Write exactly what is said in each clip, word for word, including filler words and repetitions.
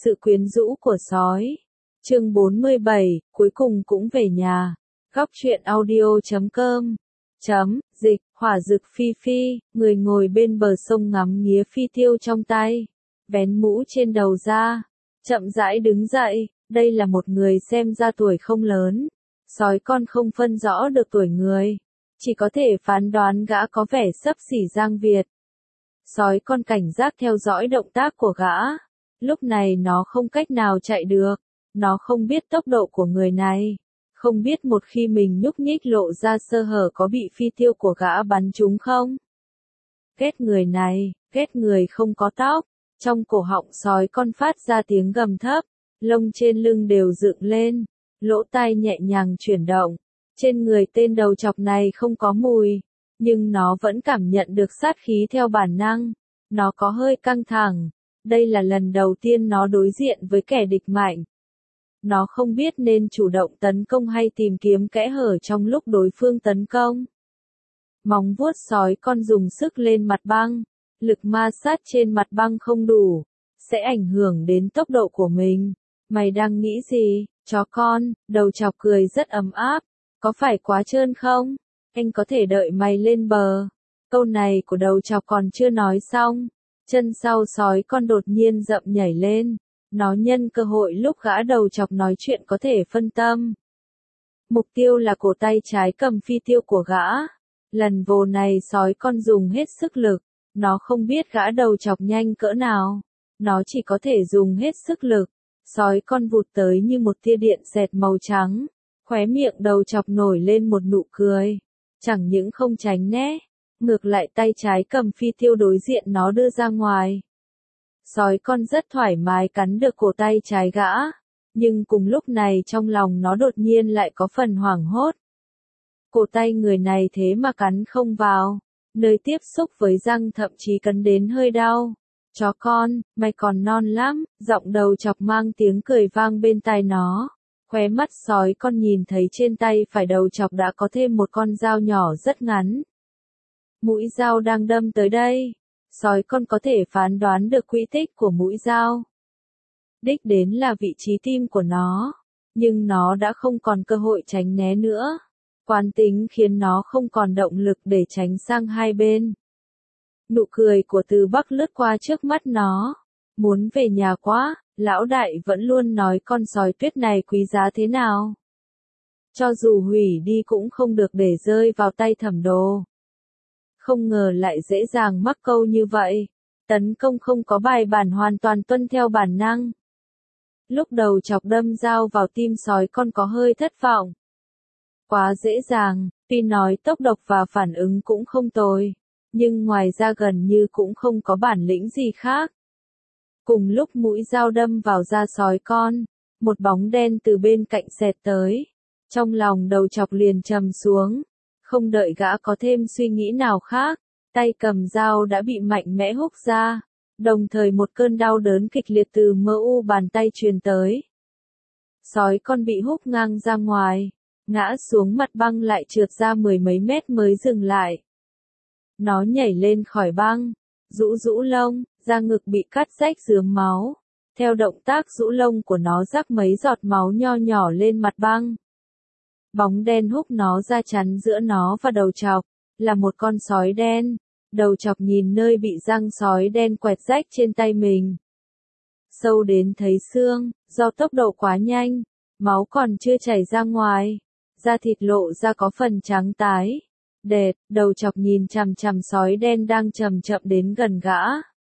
Sự quyến rũ của sói. Chương bốn mươi bảy, cuối cùng cũng về nhà. Góc truyện audio chấm com. Chấm, dịch, hỏa dực phi phi, người ngồi bên bờ sông ngắm nghía phi tiêu trong tay. Vén mũ trên đầu ra. Chậm rãi đứng dậy, đây là một người xem ra tuổi không lớn. Sói con không phân rõ được tuổi người. Chỉ có thể phán đoán gã có vẻ xấp xỉ Giang Việt. Sói con cảnh giác theo dõi động tác của gã. Lúc này nó không cách nào chạy được. Nó không biết tốc độ của người này. Không biết một khi mình nhúc nhích lộ ra sơ hở có bị phi tiêu của gã bắn trúng không. Ghét người này, ghét người không có tóc. Trong cổ họng sói con phát ra tiếng gầm thấp. Lông trên lưng đều dựng lên. Lỗ tai nhẹ nhàng chuyển động. Trên người tên đầu chọc này không có mùi. Nhưng nó vẫn cảm nhận được sát khí theo bản năng. Nó có hơi căng thẳng. Đây là lần đầu tiên nó đối diện với kẻ địch mạnh. Nó không biết nên chủ động tấn công hay tìm kiếm kẽ hở trong lúc đối phương tấn công. Móng vuốt sói con dùng sức lên mặt băng. Lực ma sát trên mặt băng không đủ. Sẽ ảnh hưởng đến tốc độ của mình. Mày đang nghĩ gì, chó con? Đầu chọc cười rất ấm áp. Có phải quá trơn không? Anh có thể đợi mày lên bờ. Câu này của đầu chọc còn chưa nói xong. Chân sau sói con đột nhiên rậm nhảy lên. Nó nhân cơ hội lúc gã đầu chọc nói chuyện có thể phân tâm. Mục tiêu là cổ tay trái cầm phi tiêu của gã. Lần vồ này sói con dùng hết sức lực. Nó không biết gã đầu chọc nhanh cỡ nào. Nó chỉ có thể dùng hết sức lực. Sói con vụt tới như một tia điện xẹt màu trắng. Khóe miệng đầu chọc nổi lên một nụ cười. Chẳng những không tránh né. Ngược lại tay trái cầm phi tiêu đối diện nó đưa ra ngoài. Sói con rất thoải mái cắn được cổ tay trái gã. Nhưng cùng lúc này trong lòng nó đột nhiên lại có phần hoảng hốt. Cổ tay người này thế mà cắn không vào. Nơi tiếp xúc với răng thậm chí cắn đến hơi đau. Chó con, mày còn non lắm. Giọng đầu chọc mang tiếng cười vang bên tai nó. Khóe mắt sói con nhìn thấy trên tay phải đầu chọc đã có thêm một con dao nhỏ rất ngắn. Mũi dao đang đâm tới đây. Sói con có thể phán đoán được quỹ tích của mũi dao. Đích đến là vị trí tim của nó. Nhưng nó đã không còn cơ hội tránh né nữa. Quán tính khiến nó không còn động lực để tránh sang hai bên. Nụ cười của Từ Bắc lướt qua trước mắt nó. Muốn về nhà quá, lão đại vẫn luôn nói con sói tuyết này quý giá thế nào. Cho dù hủy đi cũng không được để rơi vào tay Thẩm Đồ. Không ngờ lại dễ dàng mắc câu như vậy. Tấn công không có bài bản hoàn toàn tuân theo bản năng. Lúc đầu chọc đâm dao vào tim sói con có hơi thất vọng. Quá dễ dàng, tuy nói tốc độc và phản ứng cũng không tồi. Nhưng ngoài ra gần như cũng không có bản lĩnh gì khác. Cùng lúc mũi dao đâm vào da sói con. Một bóng đen từ bên cạnh xẹt tới. Trong lòng đầu chọc liền trầm xuống. Không đợi gã có thêm suy nghĩ nào khác, tay cầm dao đã bị mạnh mẽ húc ra, đồng thời một cơn đau đớn kịch liệt từ mơ u bàn tay truyền tới. Sói con bị húc ngang ra ngoài, ngã xuống mặt băng lại trượt ra mười mấy mét mới dừng lại. Nó nhảy lên khỏi băng, rũ rũ lông, da ngực bị cắt rách rướm máu. Theo động tác rũ lông của nó rắc mấy giọt máu nho nhỏ lên mặt băng. Bóng đen húc nó ra chắn giữa nó và đầu chọc, là một con sói đen. Đầu chọc nhìn nơi bị răng sói đen quẹt rách trên tay mình. Sâu đến thấy xương, do tốc độ quá nhanh, máu còn chưa chảy ra ngoài. Da thịt lộ ra có phần trắng tái. Đệt, đầu chọc nhìn chằm chằm sói đen đang chậm chậm đến gần gã.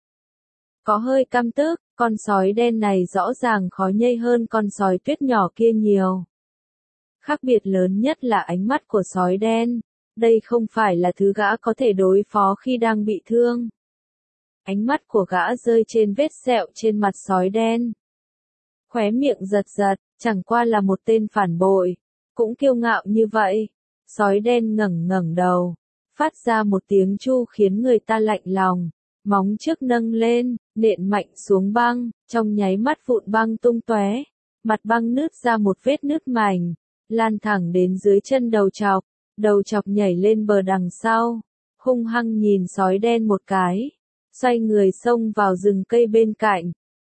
Có hơi căm tức, con sói đen này rõ ràng khó nhây hơn con sói tuyết nhỏ kia nhiều. Khác biệt lớn nhất là ánh mắt của sói đen. Đây không phải là thứ gã có thể đối phó khi đang bị thương. Ánh mắt của gã rơi trên vết sẹo trên mặt sói đen. Khóe miệng giật giật, chẳng qua là một tên phản bội. Cũng kiêu ngạo như vậy. Sói đen ngẩng ngẩng đầu. Phát ra một tiếng chu khiến người ta lạnh lòng. Móng trước nâng lên, nện mạnh xuống băng. Trong nháy mắt vụn băng tung tóe. Mặt băng nứt ra một vết nứt mảnh. Lan thẳng đến dưới chân đầu chọc. Đầu chọc nhảy lên bờ đằng sau. Hung hăng nhìn sói đen một cái. Xoay người xông vào rừng cây bên cạnh.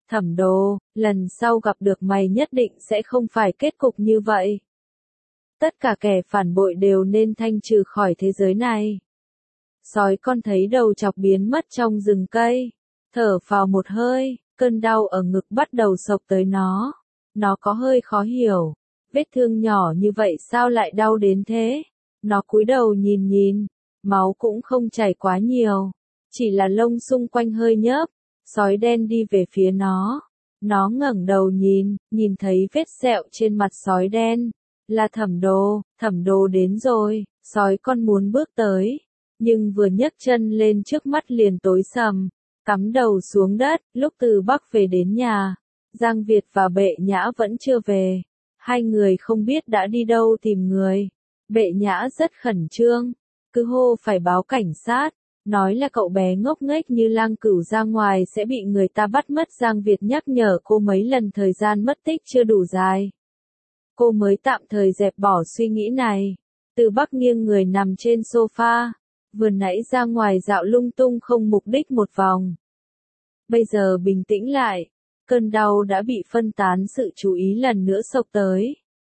Thẩm Đồ, lần sau gặp được mày nhất định sẽ không phải kết cục như vậy. Tất cả kẻ phản bội đều nên thanh trừ khỏi thế giới này. Sói con thấy đầu chọc biến mất trong rừng cây, thở phào một hơi, cơn đau ở ngực bắt đầu xộc tới nó. Nó có hơi khó hiểu, vết thương nhỏ như vậy sao lại đau đến thế? Nó cúi đầu nhìn nhìn, máu cũng không chảy quá nhiều, chỉ là lông xung quanh hơi nhớp. Sói đen đi về phía nó. Nó ngẩng đầu nhìn, nhìn thấy vết sẹo trên mặt sói đen. Là Thẩm Đồ, Thẩm Đồ đến rồi. Sói con muốn bước tới, nhưng vừa nhấc chân lên trước mắt liền tối sầm, cắm đầu xuống đất. Lúc từ Bắc về đến nhà, Giang Việt và Bệ Nhã vẫn chưa về. Hai người không biết đã đi đâu tìm người. Bệ Nhã rất khẩn trương, cứ hô phải báo cảnh sát. Nói là cậu bé ngốc nghếch như lang cửu ra ngoài sẽ bị người ta bắt mất. Giang Việt nhắc nhở cô mấy lần thời gian mất tích chưa đủ dài. Cô mới tạm thời dẹp bỏ suy nghĩ này. Từ Bắc nghiêng người nằm trên sofa, vừa nãy ra ngoài dạo lung tung không mục đích một vòng. Bây giờ bình tĩnh lại, cơn đau đã bị phân tán, sự chú ý lần nữa xộc tới.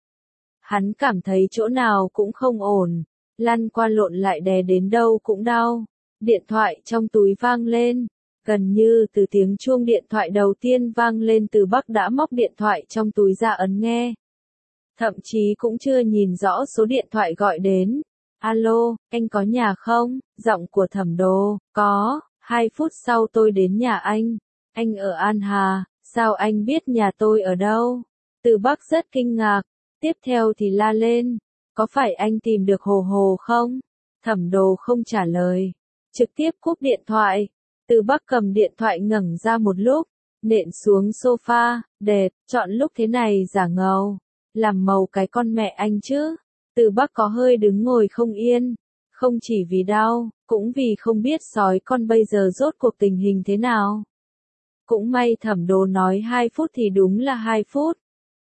Hắn cảm thấy chỗ nào cũng không ổn, lăn qua lộn lại đè đến đâu cũng đau. Điện thoại trong túi vang lên, gần như từ tiếng chuông điện thoại đầu tiên vang lên Từ Bắc đã móc điện thoại trong túi ra ấn nghe. Thậm chí cũng chưa nhìn rõ số điện thoại gọi đến. Alo, anh có nhà không? Giọng của Thẩm Đồ, có, hai phút sau tôi đến nhà anh. Anh ở An Hà, sao anh biết nhà tôi ở đâu? Từ Bắc rất kinh ngạc, tiếp theo thì la lên, có phải anh tìm được Hồ Hồ không? Thẩm Đồ không trả lời, trực tiếp cúp điện thoại. Từ Bắc cầm điện thoại ngẩng ra một lúc, nện xuống sofa, đẹp, chọn lúc thế này giả ngầu, làm màu cái con mẹ anh chứ. Từ Bắc có hơi đứng ngồi không yên, không chỉ vì đau, cũng vì không biết sói con bây giờ rốt cuộc tình hình thế nào. Cũng may Thẩm Đồ nói hai phút thì đúng là hai phút.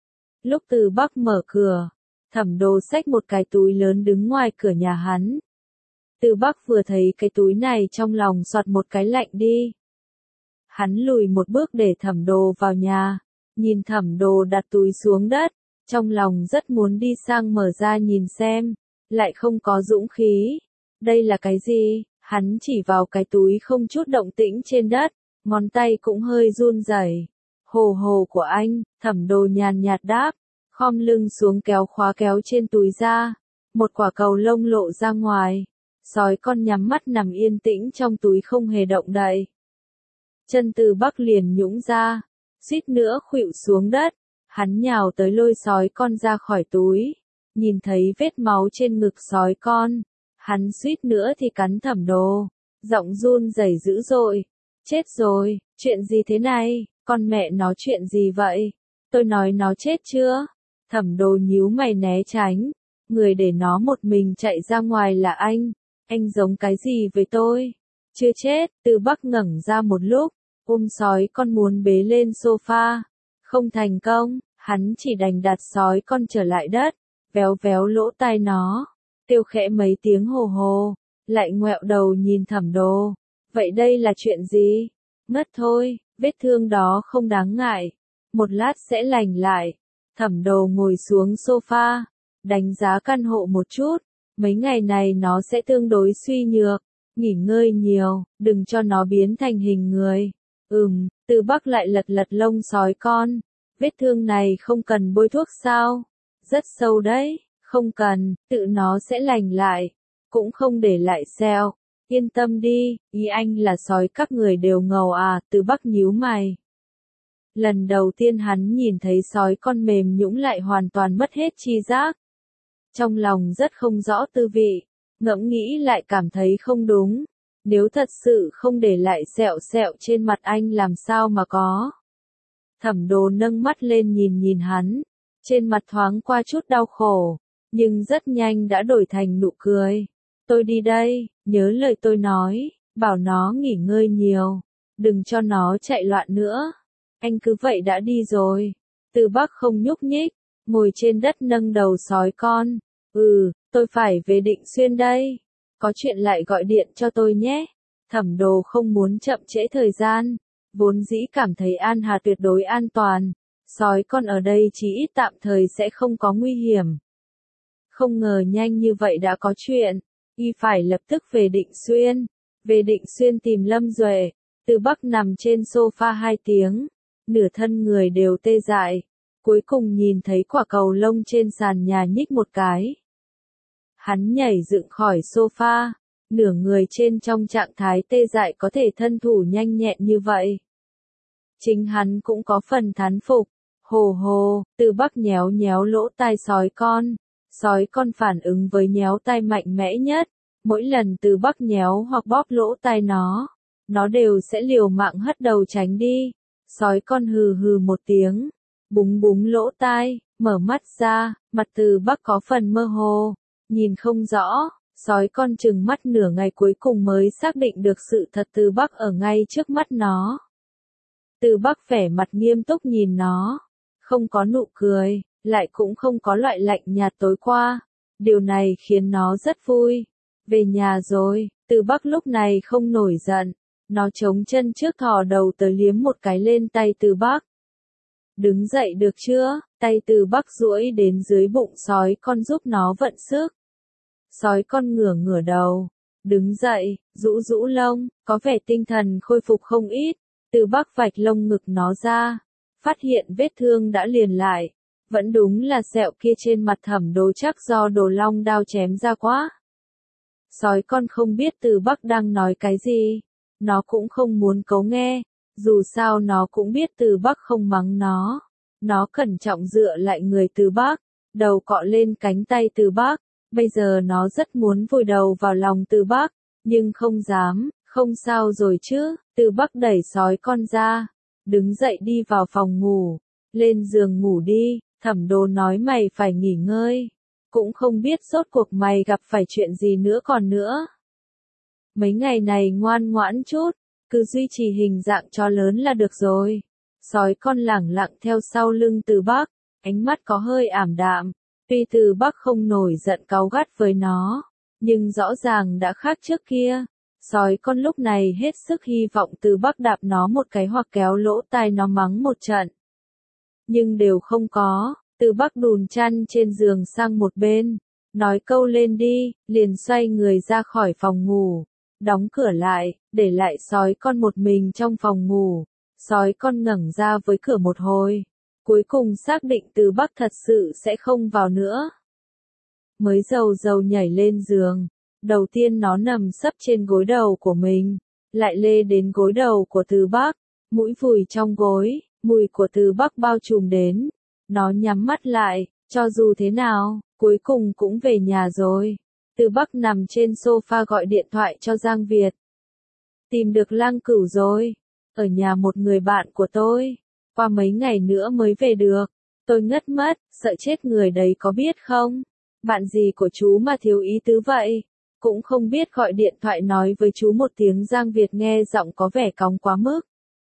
Lúc Từ Bắc mở cửa, Thẩm Đồ xách một cái túi lớn đứng ngoài cửa nhà hắn. Từ Bắc vừa thấy cái túi này trong lòng xoạt một cái lạnh đi. Hắn lùi một bước để Thẩm Đồ vào nhà, nhìn Thẩm Đồ đặt túi xuống đất, trong lòng rất muốn đi sang mở ra nhìn xem, lại không có dũng khí. Đây là cái gì? Hắn chỉ vào cái túi không chút động tĩnh trên đất, ngón tay cũng hơi run rẩy. Hồ Hồ của anh, Thẩm Đồ nhàn nhạt đáp, khom lưng xuống kéo khóa kéo trên túi ra, một quả cầu lông lộ ra ngoài. Sói con nhắm mắt nằm yên tĩnh trong túi không hề động đậy. Chân Từ Bắc liền nhũn ra, suýt nữa khuỵu xuống đất. Hắn nhào tới lôi sói con ra khỏi túi, nhìn thấy vết máu trên ngực sói con, hắn suýt nữa thì cắn Thẩm Đồ, giọng run rẩy dữ dội. Chết rồi, chuyện gì thế này, con mẹ nó chuyện gì vậy? Tôi nói nó chết chưa? Thẩm Đồ nhíu mày né tránh, người để nó một mình chạy ra ngoài là anh, anh giống cái gì với tôi? Chưa chết. Từ Bắc ngẩng ra một lúc, ôm sói con muốn bế lên sofa, không thành công, hắn chỉ đành đặt sói con trở lại đất, véo véo lỗ tai nó, kêu khẽ mấy tiếng hồ hồ, lại ngoẹo đầu nhìn Thẩm Đồ. Vậy đây là chuyện gì? Ngất thôi, vết thương đó không đáng ngại, một lát sẽ lành lại. Thẩm Đồ ngồi xuống sofa, đánh giá căn hộ một chút, mấy ngày này nó sẽ tương đối suy nhược, nghỉ ngơi nhiều, đừng cho nó biến thành hình người. Ừm, Từ Bắc lại lật lật lông sói con, vết thương này không cần bôi thuốc sao? Rất sâu đấy, không cần, tự nó sẽ lành lại, cũng không để lại sẹo. Yên tâm đi, ý anh là sói các người đều ngầu à? Từ Bắc nhíu mày. Lần đầu tiên hắn nhìn thấy sói con mềm nhũn lại hoàn toàn mất hết tri giác. Trong lòng rất không rõ tư vị, ngẫm nghĩ lại cảm thấy không đúng. Nếu thật sự không để lại sẹo sẹo trên mặt anh làm sao mà có. Thẩm Đồ nâng mắt lên nhìn nhìn hắn, trên mặt thoáng qua chút đau khổ, nhưng rất nhanh đã đổi thành nụ cười. Tôi đi đây, nhớ lời tôi nói, bảo nó nghỉ ngơi nhiều, đừng cho nó chạy loạn nữa. Anh cứ vậy đã đi rồi. Từ Bắc không nhúc nhích, ngồi trên đất nâng đầu sói con. Ừ, tôi phải về Định Xuyên đây. Có chuyện lại gọi điện cho tôi nhé. Thẩm Đồ không muốn chậm trễ thời gian, Vốn dĩ cảm thấy An Hà tuyệt đối an toàn, sói con ở đây chỉ ít tạm thời sẽ không có nguy hiểm. Không ngờ nhanh như vậy đã có chuyện, y phải lập tức về Định Xuyên. Về Định Xuyên tìm Lâm Duệ, Từ Bắc nằm trên sofa hai tiếng, nửa thân người đều tê dại, cuối cùng nhìn thấy quả cầu lông trên sàn nhà nhích một cái. Hắn nhảy dựng khỏi sofa, nửa người trên trong trạng thái tê dại có thể thân thủ nhanh nhẹn như vậy. Chính hắn cũng có phần thán phục. Hồ hồ, Từ Bắc nhéo nhéo lỗ tai sói con. Sói con phản ứng với nhéo tai mạnh mẽ nhất. Mỗi lần Từ Bắc nhéo hoặc bóp lỗ tai nó, nó đều sẽ liều mạng hất đầu tránh đi. Sói con hừ hừ một tiếng, búng búng lỗ tai, mở mắt ra, mặt Từ Bắc có phần mơ hồ, nhìn không rõ. Sói con trừng mắt nửa ngày cuối cùng mới xác định được sự thật Từ Bắc ở ngay trước mắt nó. Từ Bắc vẻ mặt nghiêm túc nhìn nó, không có nụ cười, lại cũng không có loại lạnh nhạt tối qua. Điều này khiến nó rất vui. Về nhà rồi, Từ Bắc lúc này không nổi giận, nó chống chân trước thò đầu tới liếm một cái lên tay Từ Bắc. Đứng dậy được chưa? Tay Từ Bắc duỗi đến dưới bụng sói con giúp nó vận sức. Sói con ngửa ngửa đầu, đứng dậy, rũ rũ lông, có vẻ tinh thần khôi phục không ít. Từ Bắc vạch lông ngực nó ra, phát hiện vết thương đã liền lại, vẫn đúng là sẹo kia trên mặt Thẩm Đồ chắc do Đồ Long đao chém ra quá. Sói con không biết Từ Bắc đang nói cái gì, nó cũng không muốn cố nghe, dù sao nó cũng biết Từ Bắc không mắng nó. Nó cẩn trọng dựa lại người Từ Bắc, đầu cọ lên cánh tay Từ Bắc, bây giờ nó rất muốn vùi đầu vào lòng Từ Bắc, nhưng không dám. Không sao rồi chứ, Từ Bắc đẩy sói con ra, đứng dậy đi vào phòng ngủ, lên giường ngủ đi. Thẩm Đồ nói mày phải nghỉ ngơi, cũng không biết rốt cuộc mày gặp phải chuyện gì nữa còn nữa. Mấy ngày này ngoan ngoãn chút, cứ duy trì hình dạng chó lớn là được rồi. Sói con lẳng lặng theo sau lưng Từ Bắc, ánh mắt có hơi ảm đạm, tuy Từ Bắc không nổi giận cáu gắt với nó, nhưng rõ ràng đã khác trước kia. Sói con lúc này hết sức hy vọng Từ Bắc đạp nó một cái hoặc kéo lỗ tai nó mắng một trận. Nhưng đều không có, Từ Bắc đùn chăn trên giường sang một bên, nói câu lên đi, liền xoay người ra khỏi phòng ngủ, đóng cửa lại, để lại sói con một mình trong phòng ngủ. Sói con ngẩng ra với cửa một hồi, cuối cùng xác định Từ Bắc thật sự sẽ không vào nữa. Mới dầu dầu nhảy lên giường. Đầu tiên nó nằm sấp trên gối đầu của mình, lại lê đến gối đầu của Từ Bắc, mũi vùi trong gối, mùi của Từ Bắc bao trùm đến. Nó nhắm mắt lại, cho dù thế nào, cuối cùng cũng về nhà rồi. Từ Bắc nằm trên sofa gọi điện thoại cho Giang Việt. Tìm được Lang Cửu rồi, ở nhà một người bạn của tôi, qua mấy ngày nữa mới về được. Tôi ngất mất, sợ chết người đấy có biết không? Bạn gì của chú mà thiếu ý tứ vậy? Cũng không biết gọi điện thoại nói với chú một tiếng. Giang Việt nghe giọng có vẻ cóng quá mức.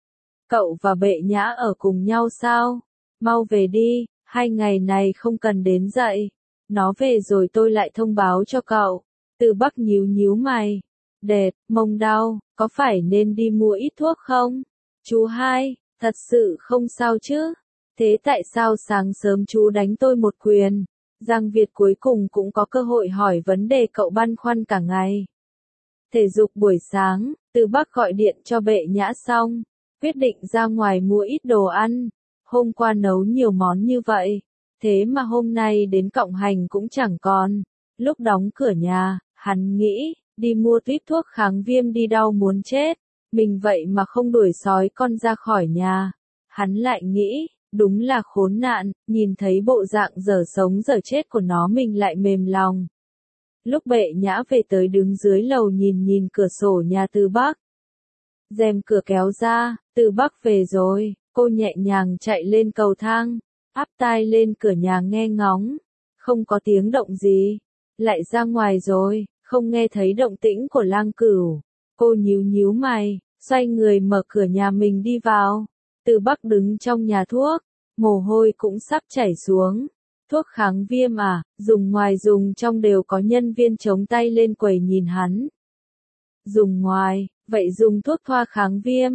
Cậu và Bệ Nhã ở cùng nhau sao? Mau về đi, hai ngày này không cần đến dậy. Nó về rồi tôi lại thông báo cho cậu. Từ Bắc nhíu nhíu mày. Đệt, mông đau, có phải nên đi mua ít thuốc không? Chú hai, thật sự không sao chứ? Thế tại sao sáng sớm chú đánh tôi một quyền? Giang Việt cuối cùng cũng có cơ hội hỏi vấn đề cậu băn khoăn cả ngày. Thể dục buổi sáng, Từ Bắc gọi điện cho Bệ Nhã xong, quyết định ra ngoài mua ít đồ ăn. Hôm qua nấu nhiều món như vậy, thế mà hôm nay đến Cộng Hành cũng chẳng còn. Lúc đóng cửa nhà, hắn nghĩ, đi mua tuýp thuốc kháng viêm đi đau muốn chết. Mình vậy mà không đuổi sói con ra khỏi nhà. Hắn lại nghĩ, đúng là khốn nạn, nhìn thấy bộ dạng dở sống dở chết của nó mình lại mềm lòng. Lúc Bệ Nhã về tới đứng dưới lầu nhìn nhìn cửa sổ nhà Từ Bắc. Rèm cửa kéo ra, Từ Bắc về rồi, cô nhẹ nhàng chạy lên cầu thang, áp tai lên cửa nhà nghe ngóng. Không có tiếng động gì, lại ra ngoài rồi, không nghe thấy động tĩnh của Lang Cửu. Cô nhíu nhíu mày, xoay người mở cửa nhà mình đi vào. Từ Bắc đứng trong nhà thuốc, mồ hôi cũng sắp chảy xuống. Thuốc kháng viêm à, dùng ngoài dùng trong đều có nhân viên chống tay lên quầy nhìn hắn. Dùng ngoài, vậy dùng thuốc thoa kháng viêm.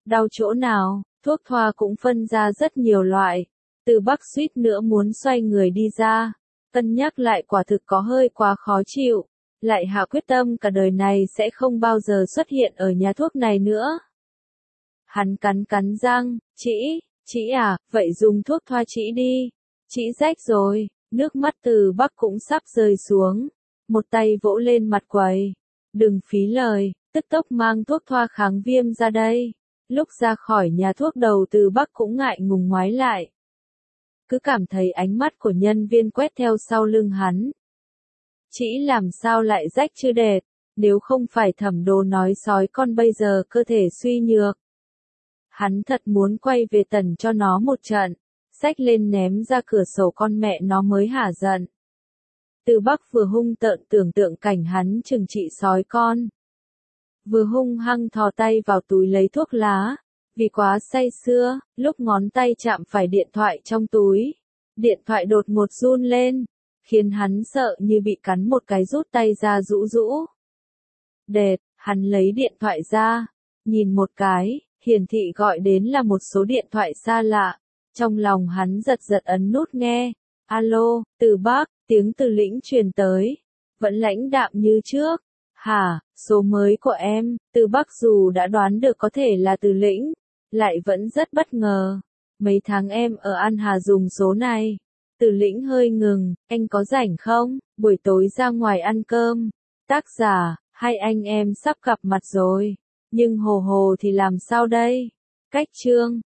Đau chỗ nào? Thuốc thoa cũng phân ra rất nhiều loại. Từ Bắc suýt nữa muốn xoay người đi ra. Cân nhắc lại quả thực có hơi quá khó chịu. Lại hạ quyết tâm cả đời này sẽ không bao giờ xuất hiện ở nhà thuốc này nữa. Hắn cắn cắn răng, chị, chị à, vậy dùng thuốc thoa chị đi. Chị rách rồi, nước mắt Từ Bắc cũng sắp rơi xuống. Một tay vỗ lên mặt quầy. Đừng phí lời, tức tốc mang thuốc thoa kháng viêm ra đây. Lúc ra khỏi nhà thuốc đầu Từ Bắc cũng ngại ngùng ngoái lại. Cứ cảm thấy ánh mắt của nhân viên quét theo sau lưng hắn. Chị làm sao lại rách chưa đệt, nếu không phải Thẩm Đồ nói sói con bây giờ cơ thể suy nhược. Hắn thật muốn quay về tần cho nó một trận, xách lên ném ra cửa sổ con mẹ nó mới hả giận. Từ Bắc vừa hung tợn tưởng tượng cảnh hắn trừng trị sói con. Vừa hung hăng thò tay vào túi lấy thuốc lá. Vì quá say sưa, lúc ngón tay chạm phải điện thoại trong túi. Điện thoại đột ngột run lên, khiến hắn sợ như bị cắn một cái rút tay ra rũ rũ. Đệt, hắn lấy điện thoại ra, nhìn một cái, hiển thị gọi đến là một số điện thoại xa lạ. Trong lòng hắn giật giật ấn nút nghe. Alo, Từ Bắc, tiếng Từ Lĩnh truyền tới. Vẫn lãnh đạm như trước. Hả, số mới của em, Từ Bắc dù đã đoán được có thể là Từ Lĩnh, lại vẫn rất bất ngờ. Mấy tháng em ở An Hà dùng số này. Từ Lĩnh hơi ngừng, anh có rảnh không, buổi tối ra ngoài ăn cơm. Tác giả, hai anh em sắp gặp mặt rồi. Nhưng hồ hồ thì làm sao đây? Cách chương